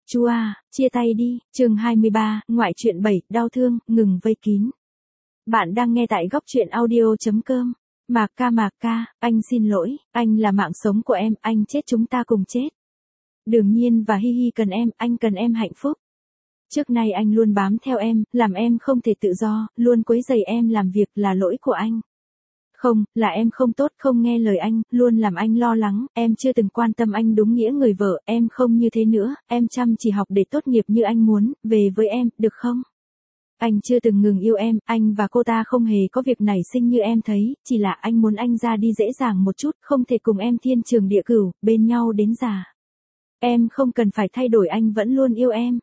Chua, chia tay đi, chương 23, ngoại truyện 7, đau thương, ngừng vây kín. Bạn đang nghe tại góc truyện audio.com. Mạc ca, anh xin lỗi, anh là mạng sống của em, anh chết chúng ta cùng chết. Đường Nhiên và Hi Hi cần em, anh cần em hạnh phúc. Trước nay anh luôn bám theo em, làm em không thể tự do, luôn quấy rầy em làm việc là lỗi của anh. Không, là em không tốt, không nghe lời anh, luôn làm anh lo lắng, em chưa từng quan tâm anh đúng nghĩa người vợ, em không như thế nữa, em chăm chỉ học để tốt nghiệp như anh muốn, về với em, được không? Anh chưa từng ngừng yêu em, anh và cô ta không hề có việc nảy sinh như em thấy, chỉ là anh muốn anh ra đi dễ dàng một chút, không thể cùng em thiên trường địa cửu, bên nhau đến già. Em không cần phải thay đổi, anh vẫn luôn yêu em.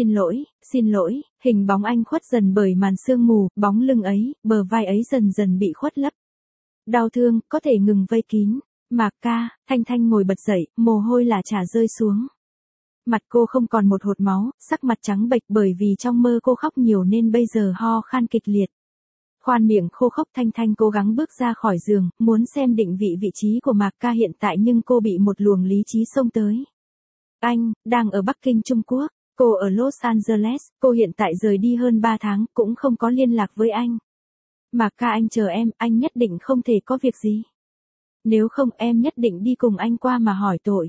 Xin lỗi, hình bóng anh khuất dần bởi màn sương mù, bóng lưng ấy, bờ vai ấy dần dần bị khuất lấp. Đau thương, có thể ngừng vây kín. Mạc ca, Thanh ngồi bật dậy, mồ hôi lả chả rơi xuống. Mặt cô không còn một hột máu, sắc mặt trắng bệch bởi vì trong mơ cô khóc nhiều nên bây giờ ho khan kịch liệt. Khoan miệng khô khốc, Thanh cố gắng bước ra khỏi giường, muốn xem định vị trí của Mạc ca hiện tại nhưng cô bị một luồng lý trí xông tới. Anh, đang ở Bắc Kinh Trung Quốc, cô ở Los Angeles, cô hiện tại rời đi hơn 3 tháng, cũng không có liên lạc với anh. Mạc ca, anh chờ em, anh nhất định không thể có việc gì. Nếu không em nhất định đi cùng anh qua mà hỏi tội.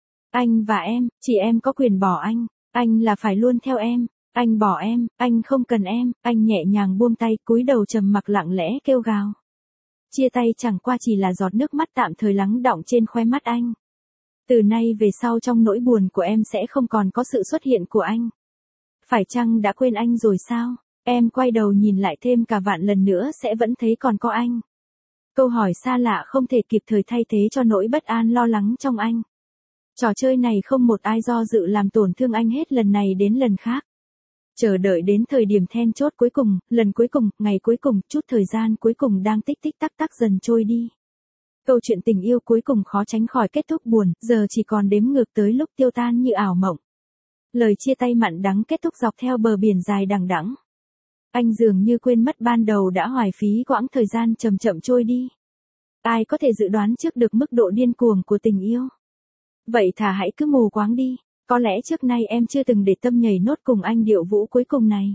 Anh và em, chỉ em có quyền bỏ anh là phải luôn theo em, anh bỏ em, anh không cần em, anh nhẹ nhàng buông tay, cúi đầu trầm mặc lặng lẽ kêu gào. Chia tay chẳng qua chỉ là giọt nước mắt tạm thời lắng đọng trên khóe mắt anh. Từ nay về sau trong nỗi buồn của em sẽ không còn có sự xuất hiện của anh. Phải chăng đã quên anh rồi sao? Em quay đầu nhìn lại thêm cả vạn lần nữa sẽ vẫn thấy còn có anh. Câu hỏi xa lạ không thể kịp thời thay thế cho nỗi bất an lo lắng trong anh. Trò chơi này không một ai do dự làm tổn thương anh hết lần này đến lần khác. Chờ đợi đến thời điểm then chốt cuối cùng, lần cuối cùng, ngày cuối cùng, chút thời gian cuối cùng đang tích tích tắc dần trôi đi. Câu chuyện tình yêu cuối cùng khó tránh khỏi kết thúc buồn, giờ chỉ còn đếm ngược tới lúc tiêu tan như ảo mộng. Lời chia tay mặn đắng kết thúc dọc theo bờ biển dài đằng đẵng. Anh dường như quên mất ban đầu đã hoài phí quãng thời gian chậm chậm trôi đi. Ai có thể dự đoán trước được mức độ điên cuồng của tình yêu? Vậy thà hãy cứ mù quáng đi, có lẽ trước nay em chưa từng để tâm nhảy nốt cùng anh điệu vũ cuối cùng này.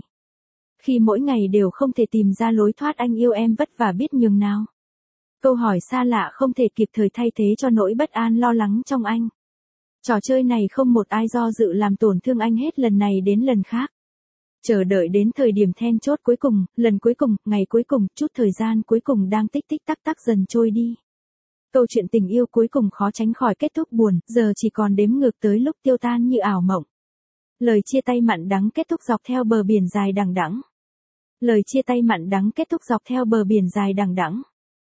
Khi mỗi ngày đều không thể tìm ra lối thoát, anh yêu em vất vả biết nhường nào. Câu hỏi xa lạ không thể kịp thời thay thế cho nỗi bất an lo lắng trong anh. Trò chơi này không một ai do dự làm tổn thương anh hết lần này đến lần khác. Chờ đợi đến thời điểm then chốt cuối cùng, lần cuối cùng, ngày cuối cùng, chút thời gian cuối cùng đang tích tích tắc dần trôi đi. Câu chuyện tình yêu cuối cùng khó tránh khỏi kết thúc buồn, giờ chỉ còn đếm ngược tới lúc tiêu tan như ảo mộng. Lời chia tay mặn đắng kết thúc dọc theo bờ biển dài đằng đẵng. Lời chia tay mặn đắng kết thúc dọc theo bờ biển dài đằng đẵng.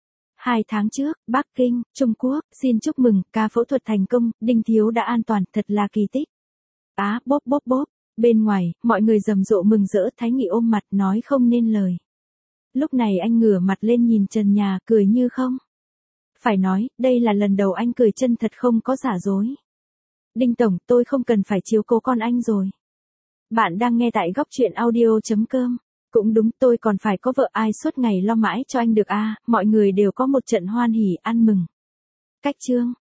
2 tháng trước, Bắc Kinh, Trung Quốc, xin chúc mừng, ca phẫu thuật thành công, Đinh Thiếu đã an toàn, thật là kỳ tích. Bóp. Bên ngoài, mọi người rầm rộ mừng rỡ, Thái Nghị ôm mặt nói không nên lời. Lúc này anh ngửa mặt lên nhìn trần nhà, cười như không. Phải nói, đây là lần đầu anh cười chân thật không có giả dối. Đinh Tổng, tôi không cần phải chiếu cố con anh rồi. Bạn đang nghe tại góc truyện audio.com. Cũng đúng, tôi còn phải có vợ, ai suốt ngày lo mãi cho anh được à, mọi người đều có một trận hoan hỉ ăn mừng. Cách chương.